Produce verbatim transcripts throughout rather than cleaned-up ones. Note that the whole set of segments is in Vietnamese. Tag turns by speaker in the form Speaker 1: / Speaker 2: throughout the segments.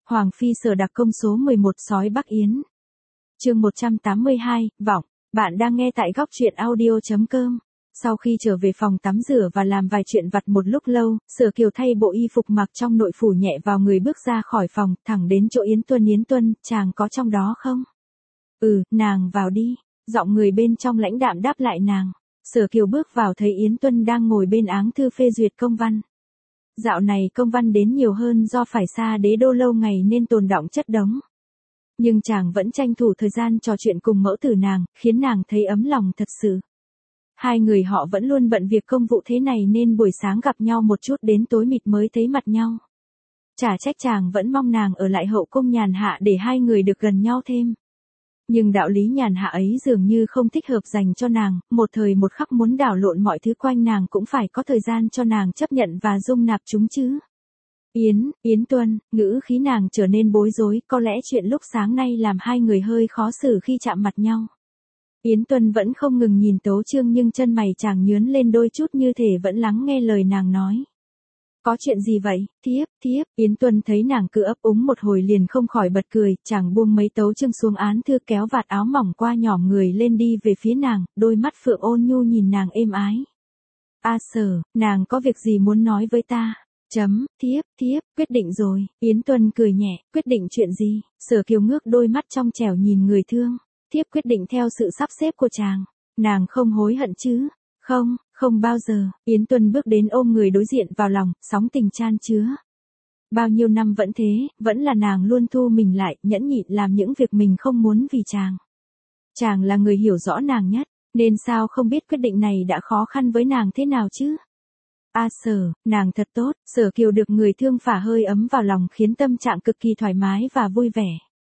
Speaker 1: Hoàng phi Sở đặc công số mười một sói Bắc Yến. Chương một trăm tám mươi hai, vọng. Bạn đang nghe tại góc truyện audio chấm com. Sau khi trở về phòng tắm rửa và làm vài chuyện vặt một lúc lâu, Sở Kiều thay bộ y phục mặc trong nội phủ nhẹ vào người bước ra khỏi phòng, thẳng đến chỗ Yến Tuân. Yến Tuân, chàng có trong đó không? Ừ, nàng vào đi. Giọng người bên trong lãnh đạm đáp lại nàng. Sở Kiều bước vào thấy Yến Tuân đang ngồi bên áng thư phê duyệt công văn. Dạo này công văn đến nhiều hơn do phải xa đế đô lâu ngày nên tồn đọng chất đống. Nhưng chàng vẫn tranh thủ thời gian trò chuyện cùng mẫu tử nàng, khiến nàng thấy ấm lòng thật sự. Hai người họ vẫn luôn bận việc công vụ thế này nên buổi sáng gặp nhau một chút đến tối mịt mới thấy mặt nhau. Chả trách chàng vẫn mong nàng ở lại hậu cung nhàn hạ để hai người được gần nhau thêm. Nhưng đạo lý nhàn hạ ấy dường như không thích hợp dành cho nàng, một thời một khắc muốn đảo lộn mọi thứ quanh nàng cũng phải có thời gian cho nàng chấp nhận và dung nạp chúng chứ. Yến, Yến Tuân, ngữ khí nàng trở nên bối rối, có lẽ chuyện lúc sáng nay làm hai người hơi khó xử khi chạm mặt nhau. Yến Tuân vẫn không ngừng nhìn Tố Trương nhưng chân mày chàng nhướn lên đôi chút như thể vẫn lắng nghe lời nàng nói. Có chuyện gì vậy, thiếp, thiếp, Yến Tuân thấy nàng cứ ấp úng một hồi liền không khỏi bật cười, chàng buông mấy Tấu Trương xuống án thư kéo vạt áo mỏng qua nhỏm người lên đi về phía nàng, đôi mắt phượng ôn nhu nhìn nàng êm ái. A Sở, nàng có việc gì muốn nói với ta? Chấm, thiếp, thiếp, quyết định rồi, Yến Tuân cười nhẹ, quyết định chuyện gì? Sở Kiều ngước đôi mắt trong trẻo nhìn người thương, thiếp quyết định theo sự sắp xếp của chàng, nàng không hối hận chứ? Không, không bao giờ, Yến Tuân bước đến ôm người đối diện vào lòng, sóng tình chan chứa. Bao nhiêu năm vẫn thế, vẫn là nàng luôn thu mình lại, nhẫn nhịn làm những việc mình không muốn vì chàng. Chàng là người hiểu rõ nàng nhất, nên sao không biết quyết định này đã khó khăn với nàng thế nào chứ? A Sở, nàng thật tốt, Sở Kiều được người thương phả hơi ấm vào lòng khiến tâm trạng cực kỳ thoải mái và vui vẻ.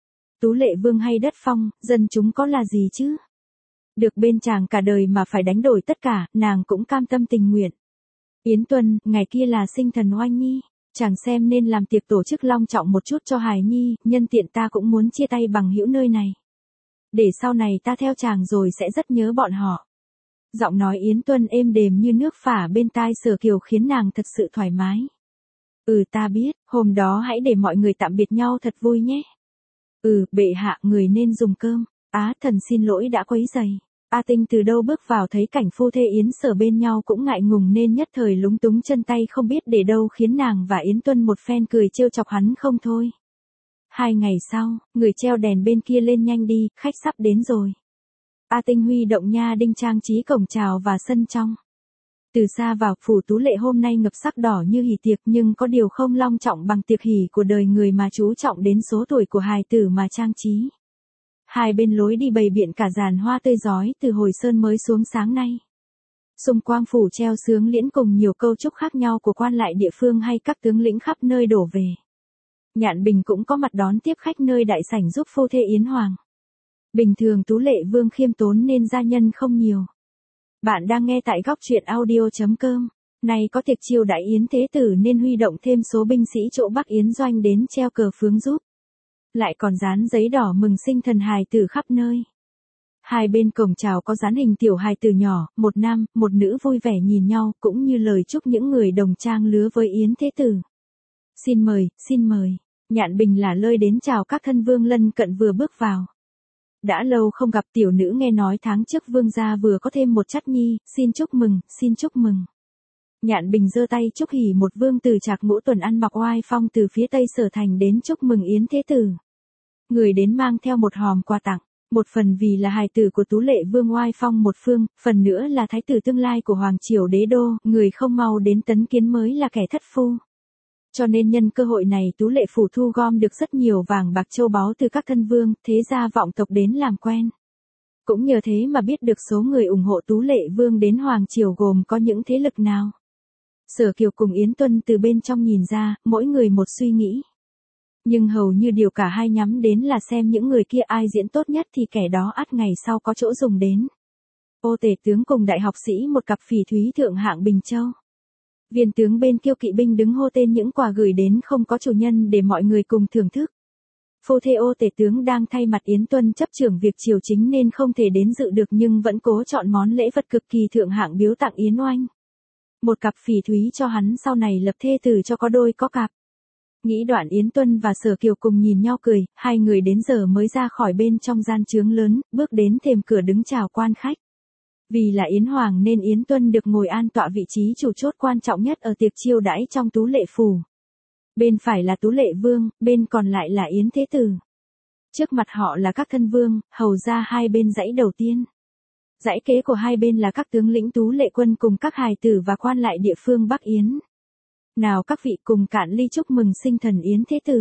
Speaker 1: Tú Lệ Vương hay đất phong, dân chúng có là gì chứ? Được bên chàng cả đời mà phải đánh đổi tất cả, nàng cũng cam tâm tình nguyện. Yến Tuân, ngày kia là sinh thần Oanh Nhi, chàng xem nên làm tiệc tổ chức long trọng một chút cho hài nhi, nhân tiện ta cũng muốn chia tay bằng hữu nơi này. Để sau này ta theo chàng rồi sẽ rất nhớ bọn họ. Giọng nói Yến Tuân êm đềm như nước phả bên tai Sở Kiều khiến nàng thật sự thoải mái. Ừ ta biết, hôm đó hãy để mọi người tạm biệt nhau thật vui nhé. Ừ, bệ hạ, người nên dùng cơm. Á, thần xin lỗi đã quấy rầy. A Tinh từ đâu bước vào thấy cảnh phu thê Yến Sở bên nhau cũng ngại ngùng nên nhất thời lúng túng chân tay không biết để đâu khiến nàng và Yến Tuân một phen cười trêu chọc hắn không thôi. Hai ngày sau, người treo đèn bên kia lên nhanh đi, khách sắp đến rồi. A Tinh huy động nha đinh trang trí cổng chào và sân trong. Từ xa vào, phủ Tú Lệ hôm nay ngập sắc đỏ như hỷ tiệc nhưng có điều không long trọng bằng tiệc hỷ của đời người mà chú trọng đến số tuổi của hài tử mà trang trí. Hai bên lối đi bày biện cả dàn hoa tươi rói từ hồi sơn mới xuống sáng nay. Xung quanh phủ treo sướng liễn cùng nhiều câu chúc khác nhau của quan lại địa phương hay các tướng lĩnh khắp nơi đổ về. Nhạn Bình cũng có mặt đón tiếp khách nơi đại sảnh giúp phu thê Yến Hoàng. Bình thường Tú Lệ Vương khiêm tốn nên gia nhân không nhiều. Bạn đang nghe tại góc truyện audio chấm com. Nay có tiệc chiêu đãi Yến Thế Tử nên huy động thêm số binh sĩ chỗ Bắc Yến Doanh đến treo cờ phướng giúp. Lại còn dán giấy đỏ mừng sinh thần hài tử khắp nơi. Hai bên cổng chào có dán hình tiểu hài tử nhỏ, một nam, một nữ vui vẻ nhìn nhau, cũng như lời chúc những người đồng trang lứa với Yến Thế Tử. Xin mời, xin mời. Nhạn Bình là lơi đến chào các thân vương lân cận vừa bước vào. Đã lâu không gặp tiểu nữ nghe nói tháng trước vương gia vừa có thêm một chắt nhi, xin chúc mừng, xin chúc mừng. Nhạn Bình giơ tay chúc hỉ một vương tử Trạc Ngũ Tuần ăn mặc oai phong từ phía Tây Sở Thành đến chúc mừng Yến Thế Tử. Người đến mang theo một hòm quà tặng, một phần vì là hài tử của Tú Lệ Vương oai phong một phương, phần nữa là thái tử tương lai của Hoàng Triều Đế Đô, người không mau đến tấn kiến mới là kẻ thất phu. Cho nên nhân cơ hội này Tú Lệ phủ thu gom được rất nhiều vàng bạc châu báu từ các thân vương, thế gia vọng tộc đến làm quen. Cũng nhờ thế mà biết được số người ủng hộ Tú Lệ Vương đến Hoàng Triều gồm có những thế lực nào. Sở Kiều cùng Yến Tuân từ bên trong nhìn ra, mỗi người một suy nghĩ. Nhưng hầu như điều cả hai nhắm đến là xem những người kia ai diễn tốt nhất thì kẻ đó ắt ngày sau có chỗ dùng đến. Ô Tể tướng cùng đại học sĩ một cặp phỉ thúy thượng hạng Bình Châu. Viên tướng bên Kiêu Kỵ binh đứng hô tên những quà gửi đến không có chủ nhân để mọi người cùng thưởng thức. Phu thê Ô Tể tướng đang thay mặt Yến Tuân chấp trưởng việc triều chính nên không thể đến dự được nhưng vẫn cố chọn món lễ vật cực kỳ thượng hạng biếu tặng Yến Oanh. Một cặp phỉ thúy cho hắn sau này lập thê tử cho có đôi có cặp. Nghĩ đoạn Yến Tuân và Sở Kiều cùng nhìn nhau cười, hai người đến giờ mới ra khỏi bên trong gian chướng lớn, bước đến thềm cửa đứng chào quan khách. Vì là Yến Hoàng nên Yến Tuân được ngồi an tọa vị trí chủ chốt quan trọng nhất ở tiệc chiêu đãi trong Tú Lệ Phủ. Bên phải là Tú Lệ Vương, bên còn lại là Yến Thế Tử. Trước mặt họ là các thân vương, hầu ra hai bên dãy đầu tiên. Dãy kế của hai bên là các tướng lĩnh Tú Lệ quân cùng các hài tử và quan lại địa phương Bắc Yến. Nào các vị cùng cạn ly chúc mừng sinh thần Yến Thế Tử.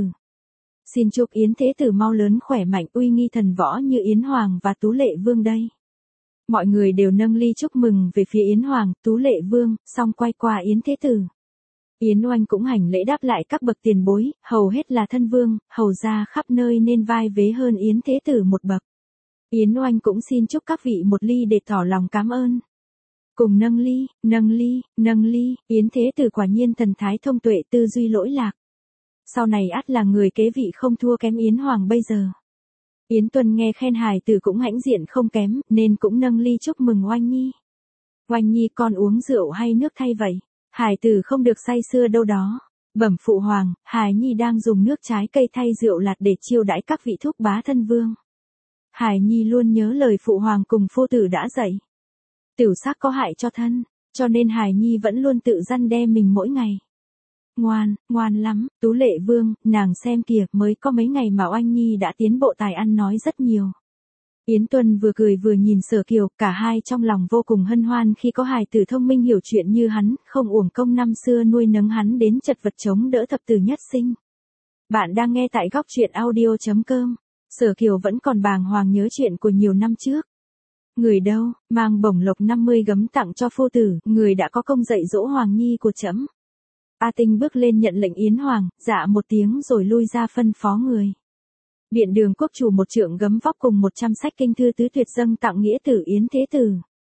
Speaker 1: Xin chúc Yến Thế Tử mau lớn khỏe mạnh uy nghi thần võ như Yến Hoàng và Tú Lệ Vương đây. Mọi người đều nâng ly chúc mừng về phía Yến Hoàng, Tú Lệ Vương, xong quay qua Yến Thế Tử. Yến Oanh cũng hành lễ đáp lại các bậc tiền bối, hầu hết là thân vương, hầu ra khắp nơi nên vai vế hơn Yến Thế Tử một bậc. Yến Oanh cũng xin chúc các vị một ly để tỏ lòng cảm ơn. Cùng nâng ly, nâng ly, nâng ly, Yến Thế Tử quả nhiên thần thái thông tuệ tư duy lỗi lạc. Sau này ắt là người kế vị không thua kém Yến Hoàng bây giờ. Yến Tuân nghe khen hài tử cũng hãnh diện không kém, nên cũng nâng ly chúc mừng Oanh Nhi. Oanh Nhi con uống rượu hay nước thay vậy? Hài tử không được say sưa đâu đó. Bẩm phụ hoàng, hài Nhi đang dùng nước trái cây thay rượu lạt để chiêu đãi các vị thúc bá thân vương. Hài Nhi luôn nhớ lời phụ hoàng cùng phu tử đã dạy. Tiểu sắc có hại cho thân, cho nên hài Nhi vẫn luôn tự răn đe mình mỗi ngày. Ngoan, ngoan lắm, Tú Lệ Vương, nàng xem kìa, mới có mấy ngày mà Oanh Nhi đã tiến bộ tài ăn nói rất nhiều. Yến Tuân vừa cười vừa nhìn Sở Kiều, cả hai trong lòng vô cùng hân hoan khi có hài tử thông minh hiểu chuyện như hắn, không uổng công năm xưa nuôi nấng hắn đến chật vật chống đỡ thập tử nhất sinh. Bạn đang nghe tại góc truyện audio chấm com. Sở Kiều vẫn còn bàng hoàng nhớ chuyện của nhiều năm trước. Người đâu, mang bổng lộc năm mươi gấm tặng cho phu tử, người đã có công dạy dỗ Hoàng Nhi của trẫm. A Tinh bước lên nhận lệnh Yến Hoàng, dạ một tiếng rồi lui ra phân phó người. Điện Đường quốc chủ một trượng gấm vóc cùng một trăm sách kinh thư tứ tuyệt dâng tặng nghĩa tử Yến Thế Tử.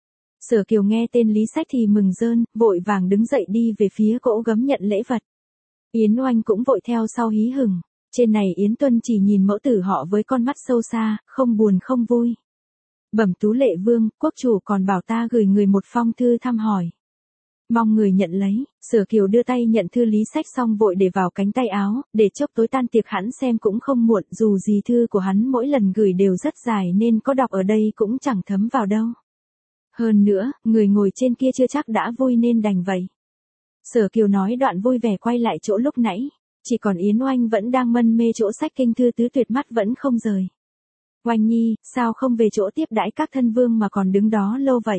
Speaker 1: Sở Kiều nghe tên Lý Sách thì mừng rơn, vội vàng đứng dậy đi về phía cỗ gấm nhận lễ vật. Yến Oanh cũng vội theo sau hí hửng. Trên này Yến Tuân chỉ nhìn mẫu tử họ với con mắt sâu xa, không buồn không vui. Bẩm Tú Lệ Vương, quốc chủ còn bảo ta gửi người một phong thư thăm hỏi. Mong người nhận lấy. Sở Kiều đưa tay nhận thư Lý Sách xong vội để vào cánh tay áo, để chốc tối tan tiệc hắn xem cũng không muộn, dù gì thư của hắn mỗi lần gửi đều rất dài nên có đọc ở đây cũng chẳng thấm vào đâu. Hơn nữa, người ngồi trên kia chưa chắc đã vui nên đành vậy. Sở Kiều nói đoạn vui vẻ quay lại chỗ lúc nãy, chỉ còn Yến Oanh vẫn đang mân mê chỗ sách kinh thư tứ tuyệt mắt vẫn không rời. Oanh Nhi, sao không về chỗ tiếp đãi các thân vương mà còn đứng đó lâu vậy?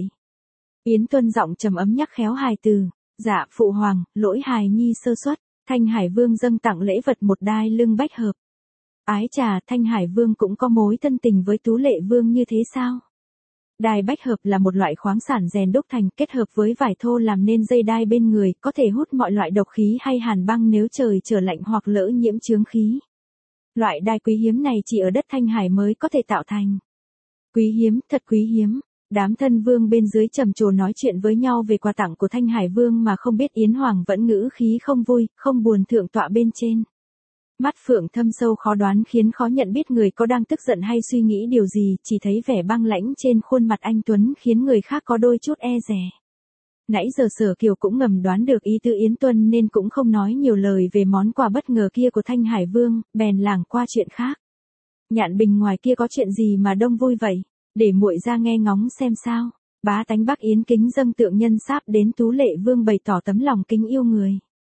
Speaker 1: Yến Tuân giọng trầm ấm nhắc khéo hài từ. Dạ phụ hoàng, lỗi hài Nhi sơ suất. Thanh Hải Vương dâng tặng lễ vật một đai lưng bách hợp. Ái trà, Thanh Hải Vương cũng có mối thân tình với Tú Lệ Vương như thế sao? Đai bách hợp là một loại khoáng sản rèn đúc thành, kết hợp với vải thô làm nên dây đai bên người, có thể hút mọi loại độc khí hay hàn băng nếu trời trở lạnh hoặc lỡ nhiễm chướng khí. Loại đai quý hiếm này chỉ ở đất Thanh Hải mới có thể tạo thành. Quý hiếm, thật quý hiếm. Đám thân vương bên dưới trầm trồ nói chuyện với nhau về quà tặng của Thanh Hải Vương mà không biết Yến Hoàng vẫn ngữ khí không vui, không buồn thượng tọa bên trên. Mắt phượng thâm sâu khó đoán khiến khó nhận biết người có đang tức giận hay suy nghĩ điều gì, chỉ thấy vẻ băng lãnh trên khuôn mặt anh Tuấn khiến người khác có đôi chút e dè. Nãy giờ Sở Kiều cũng ngầm đoán được ý tư Yến Tuân nên cũng không nói nhiều lời về món quà bất ngờ kia của Thanh Hải Vương, bèn lảng qua chuyện khác. Nhạn Bình ngoài kia có chuyện gì mà đông vui vậy? Để muội ra nghe ngóng xem sao. Bá tánh Bắc Yến kính dâng tượng nhân sáp đến Tú Lệ Vương bày tỏ tấm lòng kính yêu người.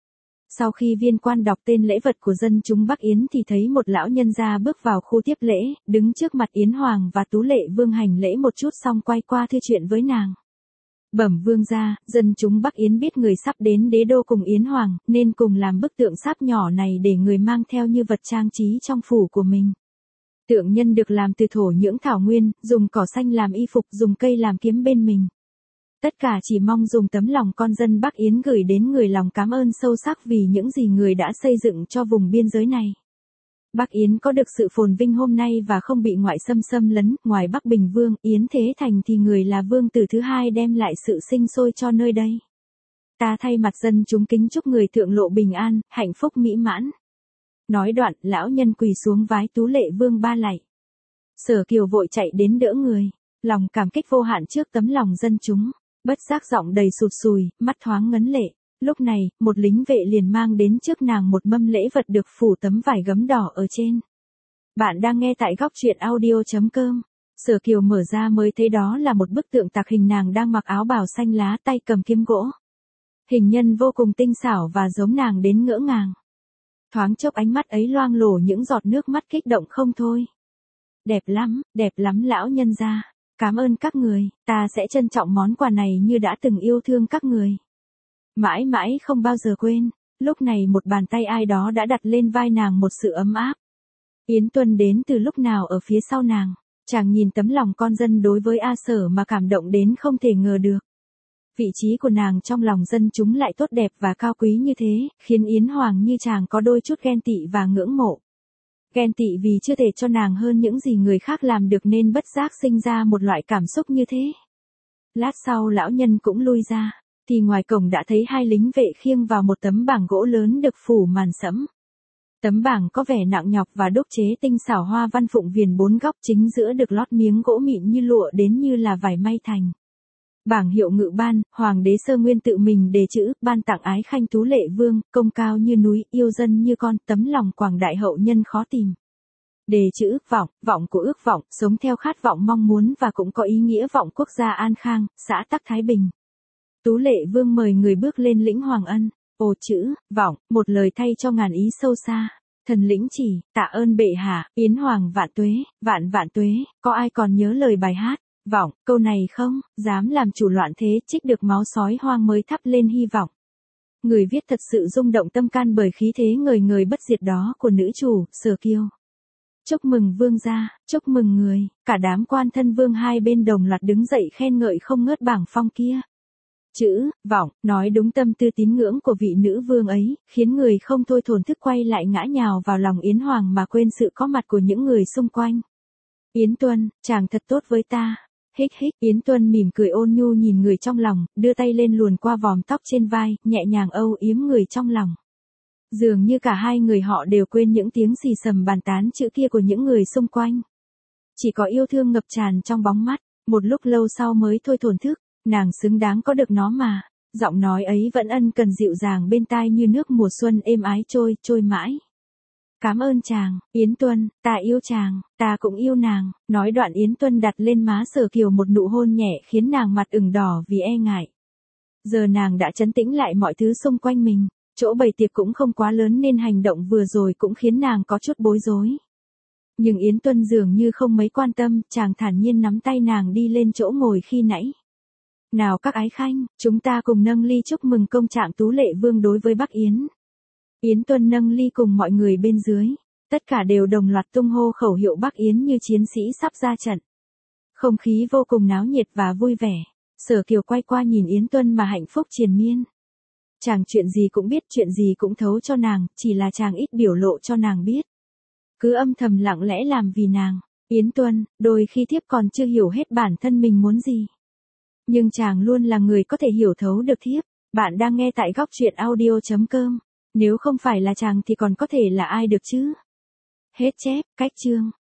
Speaker 1: Sau khi viên quan đọc tên lễ vật của dân chúng Bắc Yến thì thấy một lão nhân gia bước vào khu tiếp lễ, đứng trước mặt Yến Hoàng và Tú Lệ Vương hành lễ một chút xong quay qua thư chuyện với nàng. Bẩm vương gia, dân chúng Bắc Yến biết người sắp đến đế đô cùng Yến Hoàng, nên cùng làm bức tượng sáp nhỏ này để người mang theo như vật trang trí trong phủ của mình. Tượng nhân được làm từ thổ nhưỡng thảo nguyên, dùng cỏ xanh làm y phục, dùng cây làm kiếm bên mình. Tất cả chỉ mong dùng tấm lòng con dân Bắc Yến gửi đến người lòng cảm ơn sâu sắc vì những gì người đã xây dựng cho vùng biên giới này. Bắc Yến có được sự phồn vinh hôm nay và không bị ngoại xâm xâm lấn, ngoài Bắc Bình Vương, Yến Thế Thành thì người là vương tử thứ hai đem lại sự sinh sôi cho nơi đây. Ta thay mặt dân chúng kính chúc người thượng lộ bình an, hạnh phúc mỹ mãn. Nói đoạn, lão nhân quỳ xuống vái Tú Lệ Vương ba lạy. Sở Kiều vội chạy đến đỡ người, lòng cảm kích vô hạn trước tấm lòng dân chúng, bất giác giọng đầy sụt sùi, mắt thoáng ngấn lệ. Lúc này, một lính vệ liền mang đến trước nàng một mâm lễ vật được phủ tấm vải gấm đỏ ở trên. Bạn đang nghe tại góc truyện audio.com. Sở Kiều mở ra mới thấy đó là một bức tượng tạc hình nàng đang mặc áo bào xanh lá, tay cầm kiếm gỗ. Hình nhân vô cùng tinh xảo và giống nàng đến ngỡ ngàng. Thoáng chốc ánh mắt ấy loang lổ những giọt nước mắt kích động không thôi. Đẹp lắm, đẹp lắm lão nhân gia. Cảm ơn các người, ta sẽ trân trọng món quà này như đã từng yêu thương các người. Mãi mãi không bao giờ quên, lúc này một bàn tay ai đó đã đặt lên vai nàng một sự ấm áp. Yến Tuân đến từ lúc nào ở phía sau nàng, chàng nhìn tấm lòng con dân đối với A Sở mà cảm động đến không thể ngờ được. Vị trí của nàng trong lòng dân chúng lại tốt đẹp và cao quý như thế, khiến Yến Hoàng như chàng có đôi chút ghen tị và ngưỡng mộ. Ghen tị vì chưa thể cho nàng hơn những gì người khác làm được nên bất giác sinh ra một loại cảm xúc như thế. Lát sau lão nhân cũng lui ra, thì ngoài cổng đã thấy hai lính vệ khiêng vào một tấm bảng gỗ lớn được phủ màn sẫm. Tấm bảng có vẻ nặng nhọc và đúc chế tinh xảo, hoa văn phụng viền bốn góc, chính giữa được lót miếng gỗ mịn như lụa đến như là vải may thành. Bảng hiệu ngự ban, hoàng đế Sơ Nguyên tự mình đề chữ, ban tặng ái khanh Tú Lệ Vương, công cao như núi, yêu dân như con, tấm lòng quảng đại hậu nhân khó tìm. Đề chữ ước vọng, vọng của ước vọng, sống theo khát vọng mong muốn và cũng có ý nghĩa vọng quốc gia an khang, xã tắc thái bình. Tú Lệ Vương mời người bước lên lĩnh hoàng ân. Ồ chữ, vọng, một lời thay cho ngàn ý sâu xa. Thần lĩnh chỉ, tạ ơn bệ hạ, Yến Hoàng vạn tuế, vạn vạn tuế, có ai còn nhớ lời bài hát? Vọng, câu này không, dám làm chủ loạn thế, trích được máu sói hoang mới thắp lên hy vọng. Người viết thật sự rung động tâm can bởi khí thế ngời ngời bất diệt đó của nữ chủ, Sở Kiều. Chúc mừng vương gia, chúc mừng người, cả đám quan thân vương hai bên đồng loạt đứng dậy khen ngợi không ngớt bảng phong kia. Chữ, vọng, nói đúng tâm tư tín ngưỡng của vị nữ vương ấy, khiến người không thôi thổn thức quay lại ngã nhào vào lòng Yến Hoàng mà quên sự có mặt của những người xung quanh. Yến Tuân, chàng thật tốt với ta. Hích hích, Yến Tuân mỉm cười ôn nhu nhìn người trong lòng, đưa tay lên luồn qua vòm tóc trên vai, nhẹ nhàng âu yếm người trong lòng. Dường như cả hai người họ đều quên những tiếng xì xầm bàn tán chữ kia của những người xung quanh. Chỉ có yêu thương ngập tràn trong bóng mắt, một lúc lâu sau mới thôi thổn thức, nàng xứng đáng có được nó mà. Giọng nói ấy vẫn ân cần dịu dàng bên tai như nước mùa xuân êm ái trôi, trôi mãi. Cảm ơn chàng, Yến Tuân, ta yêu chàng, ta cũng yêu nàng. Nói đoạn Yến Tuân đặt lên má Sở Kiều một nụ hôn nhẹ khiến nàng mặt ửng đỏ vì e ngại. Giờ nàng đã trấn tĩnh lại mọi thứ xung quanh mình, chỗ bày tiệc cũng không quá lớn nên hành động vừa rồi cũng khiến nàng có chút bối rối. Nhưng Yến Tuân dường như không mấy quan tâm, chàng thản nhiên nắm tay nàng đi lên chỗ ngồi khi nãy. Nào các ái khanh, chúng ta cùng nâng ly chúc mừng công trạng Tú Lệ Vương đối với Bắc Yến. Yến Tuân nâng ly cùng mọi người bên dưới, tất cả đều đồng loạt tung hô khẩu hiệu Bắc Yến như chiến sĩ sắp ra trận. Không khí vô cùng náo nhiệt và vui vẻ. Sở Kiều quay qua nhìn Yến Tuân mà hạnh phúc triền miên. Chàng chuyện gì cũng biết, chuyện gì cũng thấu cho nàng, chỉ là chàng ít biểu lộ cho nàng biết. Cứ âm thầm lặng lẽ làm vì nàng. Yến Tuân, đôi khi thiếp còn chưa hiểu hết bản thân mình muốn gì. Nhưng chàng luôn là người có thể hiểu thấu được thiếp. Bạn đang nghe tại góc truyện audio.com. Nếu không phải là chàng thì còn có thể là ai được chứ? Hết chép, cách chương.